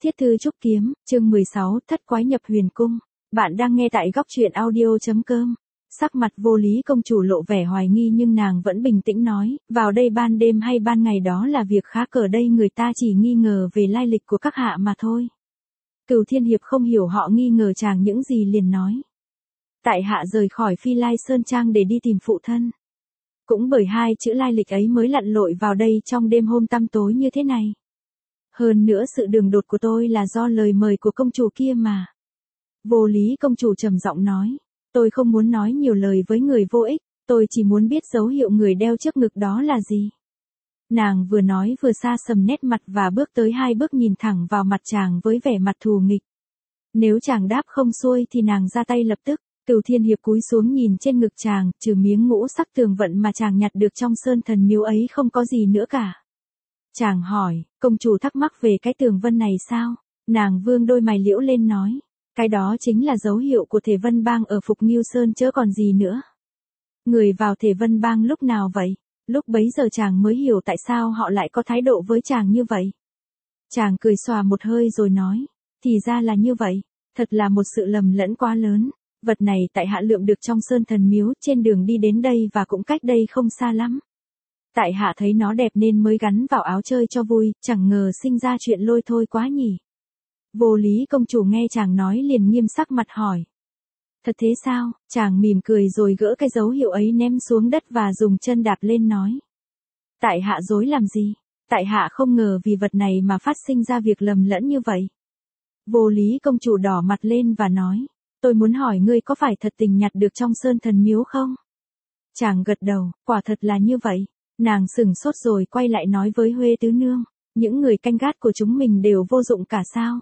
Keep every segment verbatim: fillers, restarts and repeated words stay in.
Thiết thư trúc kiếm, chương mười sáu, thất quái nhập huyền cung. Bạn đang nghe tại góc truyện audio chấm com. Sắc mặt Vô Lý công chủ lộ vẻ hoài nghi nhưng nàng vẫn bình tĩnh nói, vào đây ban đêm hay ban ngày đó là việc khá cờ đây, người ta chỉ nghi ngờ về lai lịch của các hạ mà thôi. Cửu Thiên Hiệp không hiểu họ nghi ngờ chàng những gì liền nói. Tại hạ rời khỏi Phi Lai Sơn Trang để đi tìm phụ thân. Cũng bởi hai chữ lai lịch ấy mới lặn lội vào đây trong đêm hôm tăm tối như thế này. Hơn nữa sự đường đột của tôi là do lời mời của công chủ kia mà. Vô Lý công chủ trầm giọng nói, tôi không muốn nói nhiều lời với người vô ích, tôi chỉ muốn biết dấu hiệu người đeo trước ngực đó là gì. Nàng vừa nói vừa xa sầm nét mặt và bước tới hai bước nhìn thẳng vào mặt chàng với vẻ mặt thù nghịch. Nếu chàng đáp không xuôi thì nàng ra tay lập tức. Cửu Thiên Hiệp cúi xuống nhìn trên ngực chàng, trừ miếng ngũ sắc tường vận mà chàng nhặt được trong sơn thần miếu ấy không có gì nữa cả. Chàng hỏi, công chủ thắc mắc về cái tường vân này sao? Nàng vương đôi mày liễu lên nói, cái đó chính là dấu hiệu của Thể Vân Bang ở Phục Nghiêu Sơn chớ còn gì nữa. Người vào Thể Vân Bang lúc nào vậy? Lúc bấy giờ chàng mới hiểu tại sao họ lại có thái độ với chàng như vậy. Chàng cười xòa một hơi rồi nói, thì ra là như vậy, thật là một sự lầm lẫn quá lớn. Vật này tại hạ lượm được trong sơn thần miếu trên đường đi đến đây và cũng cách đây không xa lắm. Tại hạ thấy nó đẹp nên mới gắn vào áo chơi cho vui, chẳng ngờ sinh ra chuyện lôi thôi quá nhỉ. Vô Lý công chủ nghe chàng nói liền nghiêm sắc mặt hỏi. Thật thế sao? Chàng mỉm cười rồi gỡ cái dấu hiệu ấy ném xuống đất và dùng chân đạp lên nói. Tại hạ dối làm gì? Tại hạ không ngờ vì vật này mà phát sinh ra việc lầm lẫn như vậy. Vô Lý công chủ đỏ mặt lên và nói. Tôi muốn hỏi ngươi có phải thật tình nhặt được trong sơn thần miếu không? Chàng gật đầu, quả thật là như vậy. Nàng sửng sốt rồi quay lại nói với Huê Tứ Nương, những người canh gác của chúng mình đều vô dụng cả sao?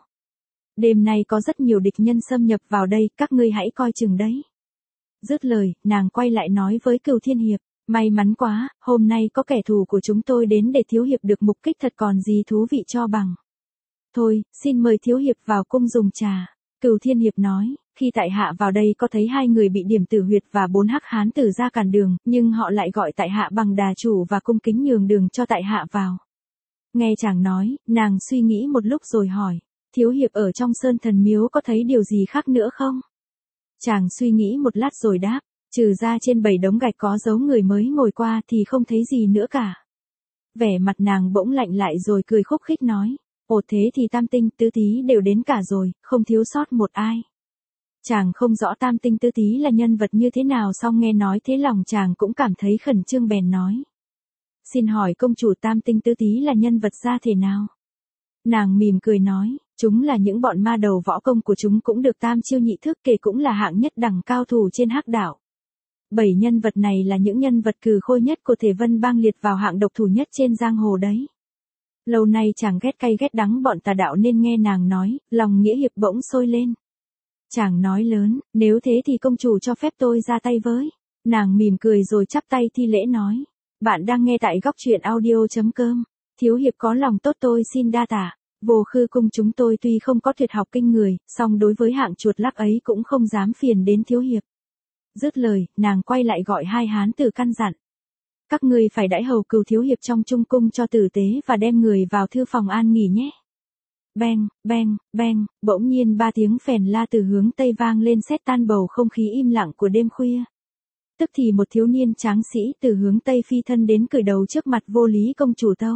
Đêm nay có rất nhiều địch nhân xâm nhập vào đây, các ngươi hãy coi chừng đấy. Dứt lời, nàng quay lại nói với Cửu Thiên Hiệp, may mắn quá, hôm nay có kẻ thù của chúng tôi đến để thiếu hiệp được mục kích thật còn gì thú vị cho bằng. Thôi, xin mời thiếu hiệp vào cung dùng trà. Cửu Thiên Hiệp nói, khi tại hạ vào đây có thấy hai người bị điểm tử huyệt và bốn hắc hán tử ra cản đường, nhưng họ lại gọi tại hạ bằng đà chủ và cung kính nhường đường cho tại hạ vào. Nghe chàng nói, nàng suy nghĩ một lúc rồi hỏi, thiếu hiệp ở trong sơn thần miếu có thấy điều gì khác nữa không? Chàng suy nghĩ một lát rồi đáp, trừ ra trên bảy đống gạch có dấu người mới ngồi qua thì không thấy gì nữa cả. Vẻ mặt nàng bỗng lạnh lại rồi cười khúc khích nói, ồ thế thì tam tinh tứ tí đều đến cả rồi, không thiếu sót một ai. Chàng không rõ tam tinh tứ tí là nhân vật như thế nào, song nghe nói thế lòng chàng cũng cảm thấy khẩn trương bèn nói. Xin hỏi công chủ tam tinh tứ tí là nhân vật ra thể nào? Nàng mỉm cười nói, chúng là những bọn ma đầu, võ công của chúng cũng được tam chiêu nhị thức, kể cũng là hạng nhất đẳng cao thủ trên hắc đạo. Bảy nhân vật này là những nhân vật cừ khôi nhất của Thể Vân Bang, liệt vào hạng độc thủ nhất trên giang hồ đấy. Lâu nay chàng ghét cay ghét đắng bọn tà đạo nên nghe nàng nói, lòng nghĩa hiệp bỗng sôi lên. Chàng nói lớn, nếu thế thì công chủ cho phép tôi ra tay với. Nàng mỉm cười rồi chắp tay thi lễ nói. Bạn đang nghe tại góc truyện audio chấm com. Thiếu hiệp có lòng tốt tôi xin đa tạ. Vô Khư cung chúng tôi tuy không có tuyệt học kinh người, song đối với hạng chuột lắc ấy cũng không dám phiền đến thiếu hiệp. Dứt lời, nàng quay lại gọi hai hán tử căn dặn. Các ngươi phải đãi hầu Cửu thiếu hiệp trong trung cung cho tử tế và đem người vào thư phòng an nghỉ nhé. Beng, beng, beng, bỗng nhiên ba tiếng phèn la từ hướng tây vang lên xét tan bầu không khí im lặng của đêm khuya. Tức thì một thiếu niên tráng sĩ từ hướng tây phi thân đến cởi đầu trước mặt Vô Lý công chủ tâu.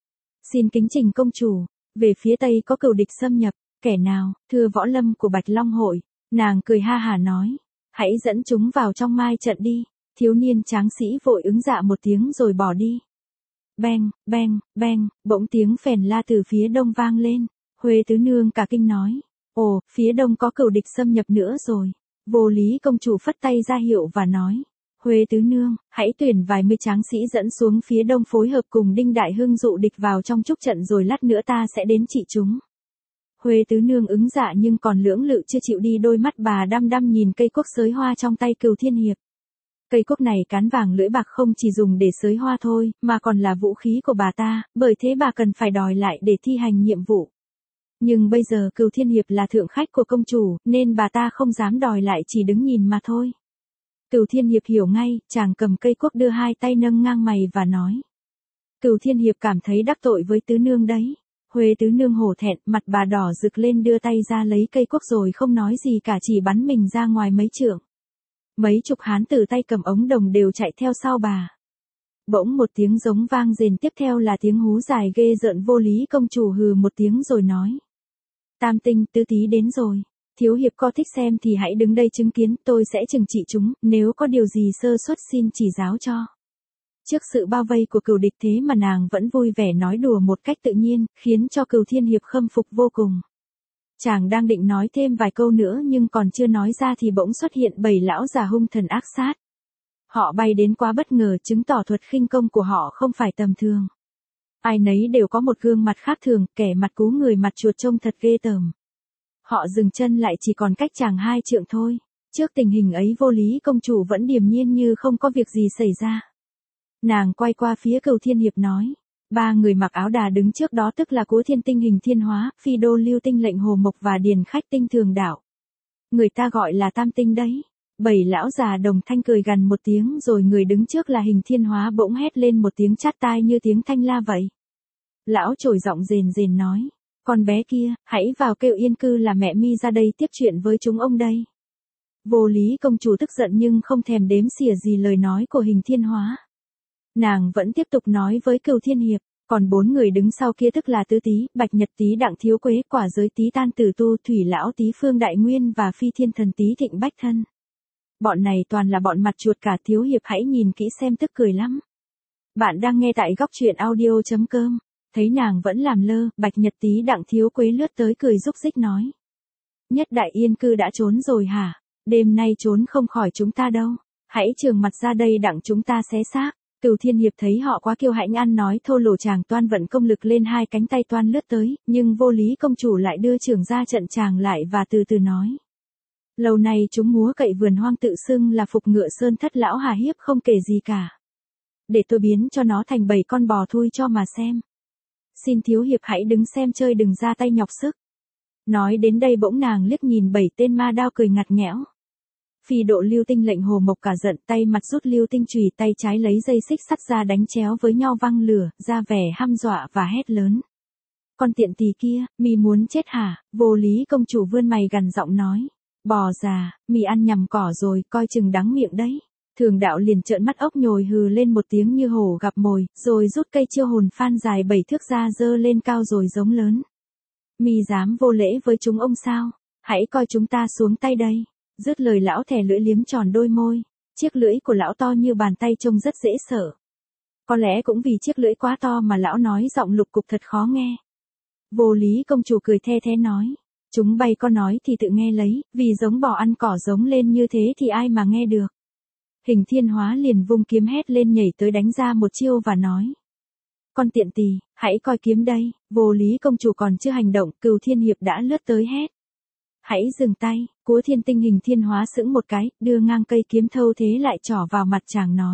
Xin kính trình công chủ, về phía tây có cừu địch xâm nhập, kẻ nào? Thưa võ lâm của Bạch Long hội. Nàng cười ha hả nói, hãy dẫn chúng vào trong mai trận đi. Thiếu niên tráng sĩ vội ứng dạ một tiếng rồi bỏ đi. Beng, beng, beng, bỗng tiếng phèn la từ phía đông vang lên. Huê Tứ Nương cả kinh nói, ồ, phía đông có cừu địch xâm nhập nữa rồi. Vô Lý công chủ phất tay ra hiệu và nói, Huê Tứ Nương, hãy tuyển vài mươi tráng sĩ dẫn xuống phía đông phối hợp cùng Đinh Đại Hưng dụ địch vào trong trúc trận rồi lát nữa ta sẽ đến trị chúng. Huê Tứ Nương ứng dạ nhưng còn lưỡng lự chưa chịu đi, đôi mắt bà đăm đăm nhìn cây cuốc xới hoa trong tay Cửu Thiên Hiệp. Cây cuốc này cán vàng lưỡi bạc không chỉ dùng để xới hoa thôi, mà còn là vũ khí của bà ta, bởi thế bà cần phải đòi lại để thi hành nhiệm vụ. Nhưng bây giờ Cửu Thiên Hiệp là thượng khách của công chủ, nên bà ta không dám đòi lại, chỉ đứng nhìn mà thôi. Cửu Thiên Hiệp hiểu ngay, chàng cầm cây cuốc đưa hai tay nâng ngang mày và nói. Cửu Thiên Hiệp cảm thấy đắc tội với Tứ Nương đấy. Huế tứ nương hổ thẹn, mặt bà đỏ rực lên đưa tay ra lấy cây cuốc rồi không nói gì cả chỉ bắn mình ra ngoài mấy trượng. Mấy chục hán tử tay cầm ống đồng đều chạy theo sau bà. Bỗng một tiếng giống vang rền tiếp theo là tiếng hú dài ghê rợn. Vô Lý công chủ hừ một tiếng rồi nói. Tam tinh tứ tí đến rồi. Thiếu hiệp có thích xem thì hãy đứng đây chứng kiến, tôi sẽ trừng trị chúng, nếu có điều gì sơ suất xin chỉ giáo cho. Trước sự bao vây của Cửu Địch thế mà nàng vẫn vui vẻ nói đùa một cách tự nhiên, khiến cho Cửu Thiên Hiệp khâm phục vô cùng. Chàng đang định nói thêm vài câu nữa nhưng còn chưa nói ra thì bỗng xuất hiện bảy lão già hung thần ác sát. Họ bay đến quá bất ngờ, chứng tỏ thuật khinh công của họ không phải tầm thường. Ai nấy đều có một gương mặt khác thường, kẻ mặt cú người mặt chuột trông thật ghê tởm. Họ dừng chân lại chỉ còn cách chàng hai trượng thôi. Trước tình hình ấy Vô Lý công chủ vẫn điềm nhiên như không có việc gì xảy ra. Nàng quay qua phía Cửu Thiên Hiệp nói. Ba người mặc áo đà đứng trước đó tức là Cố Thiên Tinh Hình Thiên Hóa, Phi Đô Lưu Tinh Lệnh Hồ Mộc và Điền Khách Tinh Thường Đạo. Người ta gọi là tam tinh đấy. Bảy lão già đồng thanh cười gằn một tiếng rồi người đứng trước là Hình Thiên Hóa bỗng hét lên một tiếng chát tai như tiếng thanh la vậy. Lão trổi giọng rền rền nói. Con bé kia, hãy vào kêu Yên Cư là mẹ mi ra đây tiếp chuyện với chúng ông đây. Vô Lý công chủ tức giận nhưng không thèm đếm xỉa gì lời nói của Hình Thiên Hóa. Nàng vẫn tiếp tục nói với Cửu Thiên Hiệp, còn bốn người đứng sau kia tức là Tứ Tý, Bạch Nhật Tý Đặng Thiếu Quế, Quả Giới Tý Tan Tử Tu, Thủy Lão Tý Phương Đại Nguyên và Phi Thiên Thần Tý Thịnh Bách Thân. Bọn này toàn là bọn mặt chuột cả. Thiếu hiệp hãy nhìn kỹ xem tức cười lắm. Bạn đang nghe tại góc truyện audio chấm com. Thấy nàng vẫn làm lơ, Bạch Nhật Tý Đặng Thiếu Quế lướt tới cười rúc rích nói. Nhất Đại Yên Cư đã trốn rồi hả? Đêm nay trốn không khỏi chúng ta đâu. Hãy trường mặt ra đây đặng chúng ta xé xác. Cửu Thiên Hiệp thấy họ quá kiêu hãnh ăn nói thô lỗ, chàng toan vận công lực lên hai cánh tay toan lướt tới, nhưng Vô Lý công chủ lại đưa trưởng ra trận chàng lại và từ từ nói. Lâu nay chúng múa cậy vườn hoang tự xưng là phục ngựa sơn thất lão hà hiếp không kể gì cả. Để tôi biến cho nó thành bảy con bò thui cho mà xem. Xin thiếu hiệp hãy đứng xem chơi đừng ra tay nhọc sức. Nói đến đây bỗng nàng liếc nhìn bảy tên ma đao cười ngặt nghẽo. Phi Độ Lưu Tinh Lệnh Hồ Mộc cả giận, tay mặt rút lưu tinh chùy, tay trái lấy dây xích sắt ra đánh chéo với nhau văng lửa, ra vẻ hăm dọa và hét lớn. Con tiện tỳ kia, mi muốn chết hả? Vô Lý công chủ vươn mày gằn giọng nói. Bò già, mi ăn nhầm cỏ rồi, coi chừng đắng miệng đấy. Thường Đạo liền trợn mắt ốc nhồi hừ lên một tiếng như hổ gặp mồi, rồi rút cây chiêu hồn phan dài bảy thước ra giơ lên cao rồi giống lớn. Mi dám vô lễ với chúng ông sao? Hãy coi chúng ta xuống tay đây. Dứt lời lão thè lưỡi liếm tròn đôi môi. Chiếc lưỡi của lão to như bàn tay trông rất dễ sợ. Có lẽ cũng vì chiếc lưỡi quá to mà lão nói giọng lục cục thật khó nghe. Vô Lý công chủ cười the thế nói. Chúng bay có nói thì tự nghe lấy, vì giống bò ăn cỏ giống lên như thế thì ai mà nghe được. Hình Thiên Hóa liền vung kiếm hét lên nhảy tới đánh ra một chiêu và nói. Con tiện tỳ, hãy coi kiếm đây. Vô Lý công chủ còn chưa hành động, Cửu Thiên Hiệp đã lướt tới hét. Hãy dừng tay. Cố Thiên Tinh Hình Thiên Hóa sững một cái, đưa ngang cây kiếm thâu thế lại trỏ vào mặt chàng nói.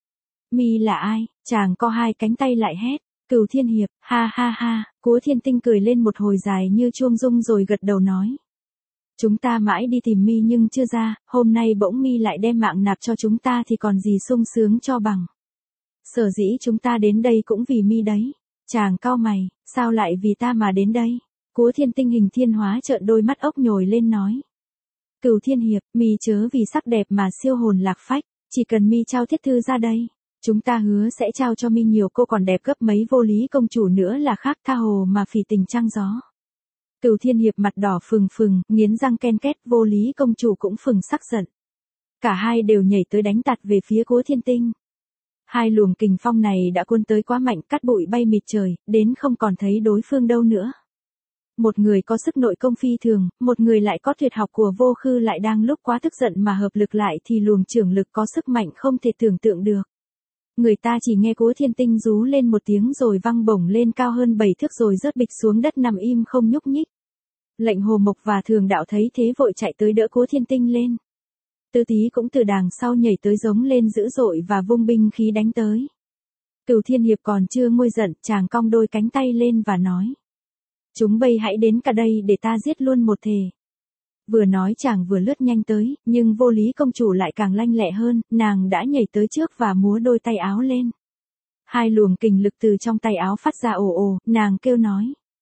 Mi là ai? Chàng co hai cánh tay lại hét. Cửu Thiên Hiệp, ha ha ha. Cố Thiên Tinh cười lên một hồi dài như chuông rung rồi gật đầu nói. Chúng ta mãi đi tìm mi nhưng chưa ra, hôm nay bỗng mi lại đem mạng nạp cho chúng ta thì còn gì sung sướng cho bằng. Sở dĩ chúng ta đến đây cũng vì mi đấy. Chàng cau mày, sao lại vì ta mà đến đây? Cố Thiên Tinh Hình Thiên Hóa trợn đôi mắt ốc nhồi lên nói. Cửu Thiên Hiệp, mi chớ vì sắc đẹp mà siêu hồn lạc phách, chỉ cần mi trao thiết thư ra đây, chúng ta hứa sẽ trao cho mi nhiều cô còn đẹp gấp mấy Vô Lý công chủ nữa là khác tha hồ mà phỉ tình trăng gió. Cửu Thiên Hiệp mặt đỏ phừng phừng, nghiến răng ken két, Vô Lý công chủ cũng phừng sắc giận. Cả hai đều nhảy tới đánh tạt về phía Cố Thiên Tinh. Hai luồng kình phong này đã cuốn tới quá mạnh, cát bụi bay mịt trời, đến không còn thấy đối phương đâu nữa. Một người có sức nội công phi thường, một người lại có tuyệt học của Vô Khư lại đang lúc quá tức giận mà hợp lực lại thì luồng trưởng lực có sức mạnh không thể tưởng tượng được. Người ta chỉ nghe Cố Thiên Tinh rú lên một tiếng rồi văng bổng lên cao hơn bảy thước rồi rớt bịch xuống đất nằm im không nhúc nhích. Lệnh Hồ Mộc và Thường Đạo thấy thế vội chạy tới đỡ Cố Thiên Tinh lên. Tứ Tý cũng từ đàng sau nhảy tới giống lên dữ dội và vung binh khí đánh tới. Cửu Thiên Hiệp còn chưa nguôi giận, chàng cong đôi cánh tay lên và nói. Chúng bây hãy đến cả đây để ta giết luôn một thề. Vừa nói chàng vừa lướt nhanh tới, nhưng Vô Lý công chủ lại càng lanh lẹ hơn, nàng đã nhảy tới trước và múa đôi tay áo lên. Hai luồng kình lực từ trong tay áo phát ra ồ ồ, nàng kêu nói.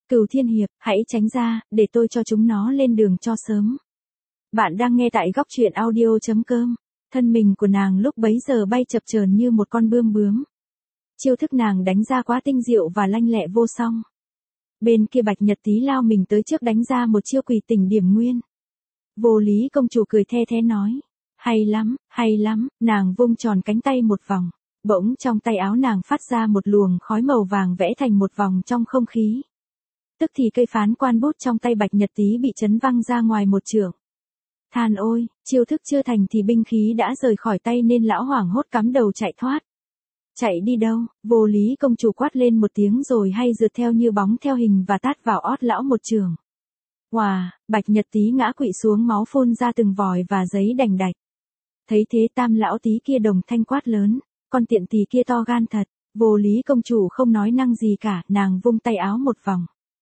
Cửu Thiên Hiệp, hãy tránh ra, để tôi cho chúng nó lên đường cho sớm. Bạn đang nghe tại góc truyện audio.com. Thân mình của nàng lúc bấy giờ bay chập chờn như một con bươm bướm. Chiêu thức nàng đánh ra quá tinh diệu và lanh lẹ vô song. Bên kia Bạch Nhật Tý lao mình tới trước đánh ra một chiêu quỷ tỉnh điểm nguyên. Vô Lý công chủ cười the thế nói. Hay lắm, hay lắm, nàng vung tròn cánh tay một vòng. Bỗng trong tay áo nàng phát ra một luồng khói màu vàng vẽ thành một vòng trong không khí. Tức thì cây phán quan bút trong tay Bạch Nhật Tý bị chấn văng ra ngoài một trượng. Than ôi, chiêu thức chưa thành thì binh khí đã rời khỏi tay nên lão hoảng hốt cắm đầu chạy thoát. Chạy đi đâu? Vô Lý công chủ quát lên một tiếng rồi hay rượt theo như bóng theo hình và tát vào ót lão một trường. Hòa, Bạch Nhật Tý ngã quỵ xuống, máu phun ra từng vòi và giấy đành đạch. Thấy thế Tam lão Tý kia đồng thanh quát lớn, con tiện tỳ kia to gan thật. Vô Lý công chủ không nói năng gì cả, nàng vung tay áo một vòng.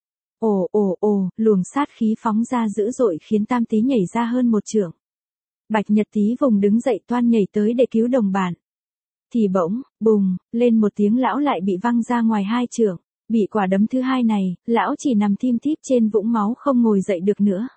Ồ ồ ồ, luồng sát khí phóng ra dữ dội khiến Tam Tý nhảy ra hơn một trượng. Bạch Nhật Tý vùng đứng dậy toan nhảy tới để cứu đồng bạn. Thì bỗng, bùng, lên một tiếng lão lại bị văng ra ngoài hai trượng. Bị quả đấm thứ hai này, lão chỉ nằm thim thíp trên vũng máu không ngồi dậy được nữa.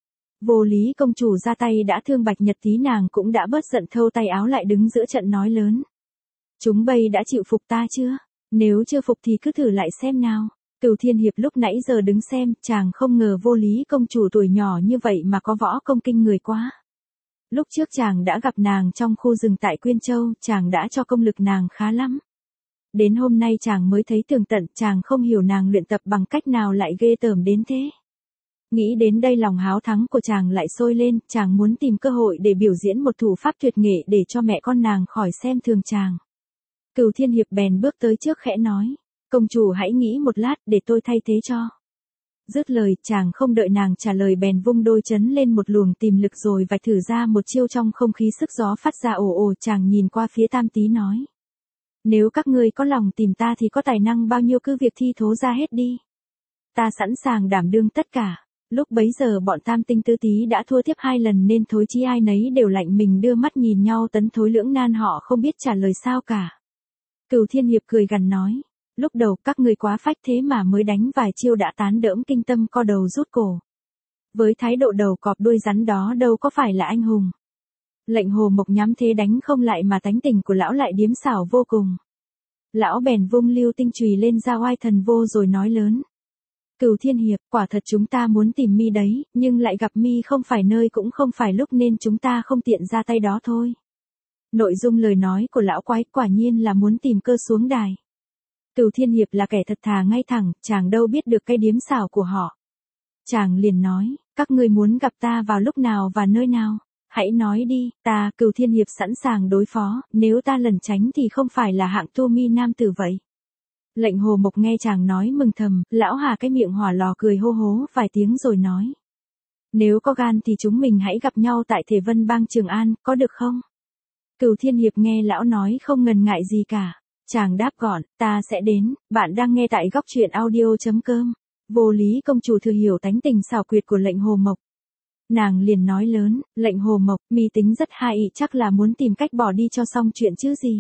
Vô Lý công chủ ra tay đã thương Bạch Nhật Tý, nàng cũng đã bớt giận, thâu tay áo lại đứng giữa trận nói lớn. Chúng bây đã chịu phục ta chưa? Nếu chưa phục thì cứ thử lại xem nào. Cửu Thiên Hiệp lúc nãy giờ đứng xem, chàng không ngờ Vô Lý công chủ tuổi nhỏ như vậy mà có võ công kinh người quá. Lúc trước chàng đã gặp nàng trong khu rừng tại Quyên Châu, chàng đã cho công lực nàng khá lắm. Đến hôm nay chàng mới thấy tường tận, chàng không hiểu nàng luyện tập bằng cách nào lại ghê tởm đến thế. Nghĩ đến đây lòng háo thắng của chàng lại sôi lên, chàng muốn tìm cơ hội để biểu diễn một thủ pháp tuyệt nghệ để cho mẹ con nàng khỏi xem thường chàng. Cửu Thiên Hiệp bèn bước tới trước khẽ nói, công chủ hãy nghĩ một lát để tôi thay thế cho. Dứt lời, chàng không đợi nàng trả lời bèn vung đôi chấn lên một luồng tìm lực rồi vạch thử ra một chiêu trong không khí, sức gió phát ra ồ ồ. Chàng nhìn qua phía Tam Tý nói. Nếu các ngươi có lòng tìm ta thì có tài năng bao nhiêu cứ việc thi thố ra hết đi. Ta sẵn sàng đảm đương tất cả. Lúc bấy giờ bọn Tam Tinh Tứ Tý đã thua tiếp hai lần nên thối chí ai nấy đều lạnh mình đưa mắt nhìn nhau, tấn thối lưỡng nan, họ không biết trả lời sao cả. Cửu Thiên Hiệp cười gằn nói. Lúc đầu các ngươi quá phách thế mà mới đánh vài chiêu đã tán đỡm kinh tâm, co đầu rút cổ. Với thái độ đầu cọp đuôi rắn đó đâu có phải là anh hùng. Lệnh Hồ Mộc nhắm thế đánh không lại mà tánh tình của lão lại điếm xảo vô cùng. Lão bèn vung lưu tinh chùy lên ra oai thần vô rồi nói lớn. Cửu Thiên Hiệp, quả thật chúng ta muốn tìm mi đấy, nhưng lại gặp mi không phải nơi cũng không phải lúc nên chúng ta không tiện ra tay đó thôi. Nội dung lời nói của lão quái quả nhiên là muốn tìm cơ xuống đài. Cửu Thiên Hiệp là kẻ thật thà ngay thẳng, chàng đâu biết được cái điếm xảo của họ. Chàng liền nói, các ngươi muốn gặp ta vào lúc nào và nơi nào? Hãy nói đi, ta, Cửu Thiên Hiệp sẵn sàng đối phó, nếu ta lẩn tránh thì không phải là hạng tu mi nam tử vậy. Lệnh Hồ Mộc nghe chàng nói mừng thầm, lão hà cái miệng hỏa lò cười hô hố vài tiếng rồi nói. Nếu có gan thì chúng mình hãy gặp nhau tại Thể Vân Bang Trường An, có được không? Cửu Thiên Hiệp nghe lão nói không ngần ngại gì cả. Chàng đáp gọn, ta sẽ đến. Bạn đang nghe tại góc truyện audio.com. Vô Lý công chủ thừa hiểu tánh tình xảo quyệt của lệnh Hồ Mộc. Nàng liền nói lớn, lệnh Hồ Mộc, mi tính rất hay, chắc là muốn tìm cách bỏ đi cho xong chuyện chứ gì.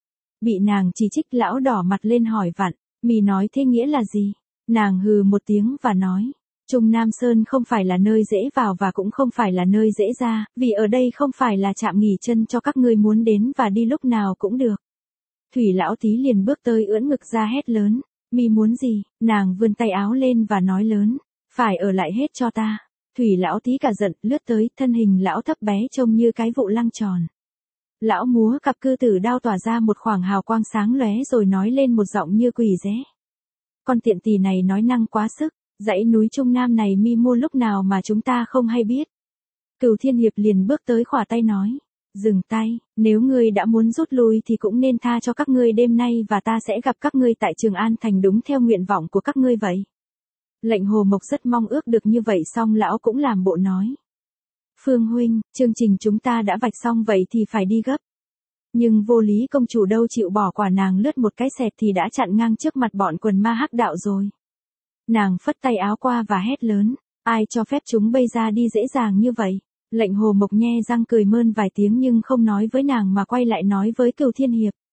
Bị nàng chỉ trích, lão đỏ mặt lên hỏi vặn, mi nói thế nghĩa là gì? Nàng hừ một tiếng và nói, Trung Nam Sơn không phải là nơi dễ vào và cũng không phải là nơi dễ ra, vì ở đây không phải là trạm nghỉ chân cho các ngươi muốn đến và đi lúc nào cũng được. Thủy lão Tý liền bước tới ưỡn ngực ra hét lớn, mi muốn gì? Nàng vươn tay áo lên và nói lớn, phải ở lại hết cho ta. Thủy lão Tý cả giận, lướt tới, thân hình lão thấp bé trông như cái vụ lăng tròn. Lão múa cặp cư tử đao tỏa ra một khoảng hào quang sáng lóe rồi nói lên một giọng như quỷ ré. Con tiện tỳ này nói năng quá sức, dãy núi Trung Nam này mi mua lúc nào mà chúng ta không hay biết. Cửu Thiên Hiệp liền bước tới khỏa tay nói. Dừng tay, nếu ngươi đã muốn rút lui thì cũng nên tha cho các ngươi đêm nay và ta sẽ gặp các ngươi tại Trường An Thành đúng theo nguyện vọng của các ngươi vậy. Lệnh Hồ Mộc rất mong ước được như vậy, xong lão cũng làm bộ nói. Phương huynh, chương trình chúng ta đã vạch xong vậy thì phải đi gấp. Nhưng Vô Lý công chủ đâu chịu bỏ quả, nàng lướt một cái xẹt thì đã chặn ngang trước mặt bọn quần ma hắc đạo rồi. Nàng phất tay áo qua và hét lớn, ai cho phép chúng bây ra đi dễ dàng như vậy. Lệnh Hồ Mộc nhe răng cười mơn vài tiếng nhưng không nói với nàng mà quay lại nói với Cửu Thiên Hiệp.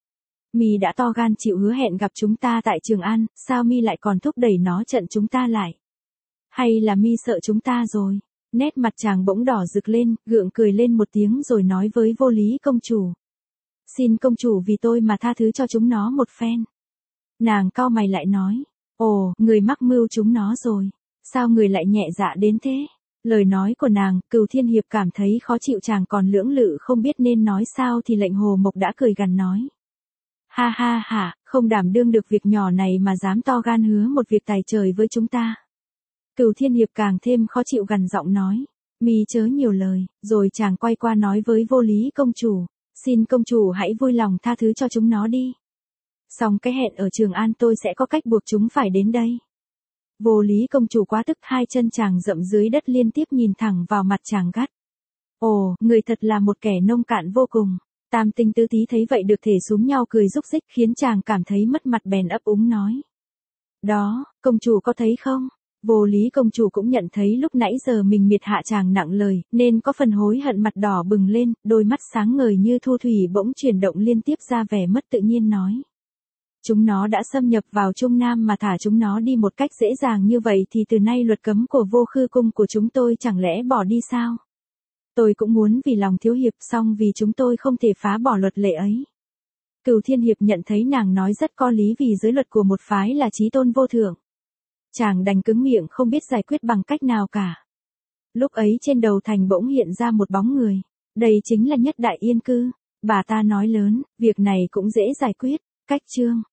Mi đã to gan chịu hứa hẹn gặp chúng ta tại Trường An, sao Mi lại còn thúc đẩy nó trận chúng ta lại? Hay là Mi sợ chúng ta rồi? Nét mặt chàng bỗng đỏ rực lên, gượng cười lên một tiếng rồi nói với Vô Lý công chủ. Xin công chủ vì tôi mà tha thứ cho chúng nó một phen. Nàng cau mày lại nói. Ồ, người mắc mưu chúng nó rồi. Sao người lại nhẹ dạ đến thế? Lời nói của nàng, Cửu Thiên Hiệp cảm thấy khó chịu, chàng còn lưỡng lự không biết nên nói sao thì lệnh Hồ Mộc đã cười gằn nói. Ha ha ha, không đảm đương được việc nhỏ này mà dám to gan hứa một việc tài trời với chúng ta. Cửu Thiên Hiệp càng thêm khó chịu gằn giọng nói. Mi chớ nhiều lời, rồi chàng quay qua nói với Vô Lý công chủ. Xin công chủ hãy vui lòng tha thứ cho chúng nó đi. Xong cái hẹn ở Trường An tôi sẽ có cách buộc chúng phải đến đây. Vô Lý công chủ quá tức, hai chân chàng dậm dưới đất liên tiếp nhìn thẳng vào mặt chàng gắt. Ồ, người thật là một kẻ nông cạn vô cùng. Tam Tinh Tứ Tý thấy vậy được thể xúm nhau cười rúc rích khiến chàng cảm thấy mất mặt bèn ấp úng nói. Đó, công chủ có thấy không? Vô Lý công chủ cũng nhận thấy lúc nãy giờ mình miệt hạ chàng nặng lời, nên có phần hối hận, mặt đỏ bừng lên, đôi mắt sáng ngời như thu thủy bỗng chuyển động liên tiếp ra vẻ mất tự nhiên nói. Chúng nó đã xâm nhập vào Trung Nam mà thả chúng nó đi một cách dễ dàng như vậy thì từ nay luật cấm của Vô Khư cung của chúng tôi chẳng lẽ bỏ đi sao? Tôi cũng muốn vì lòng thiếu hiệp, song vì chúng tôi không thể phá bỏ luật lệ ấy. Cửu Thiên Hiệp nhận thấy nàng nói rất có lý, vì giới luật của một phái là chí tôn vô thượng. Chàng đành cứng miệng không biết giải quyết bằng cách nào cả. Lúc ấy trên đầu thành bỗng hiện ra một bóng người. Đây chính là Nhất Đại Yên Cư. Bà ta nói lớn, việc này cũng dễ giải quyết. Cách chương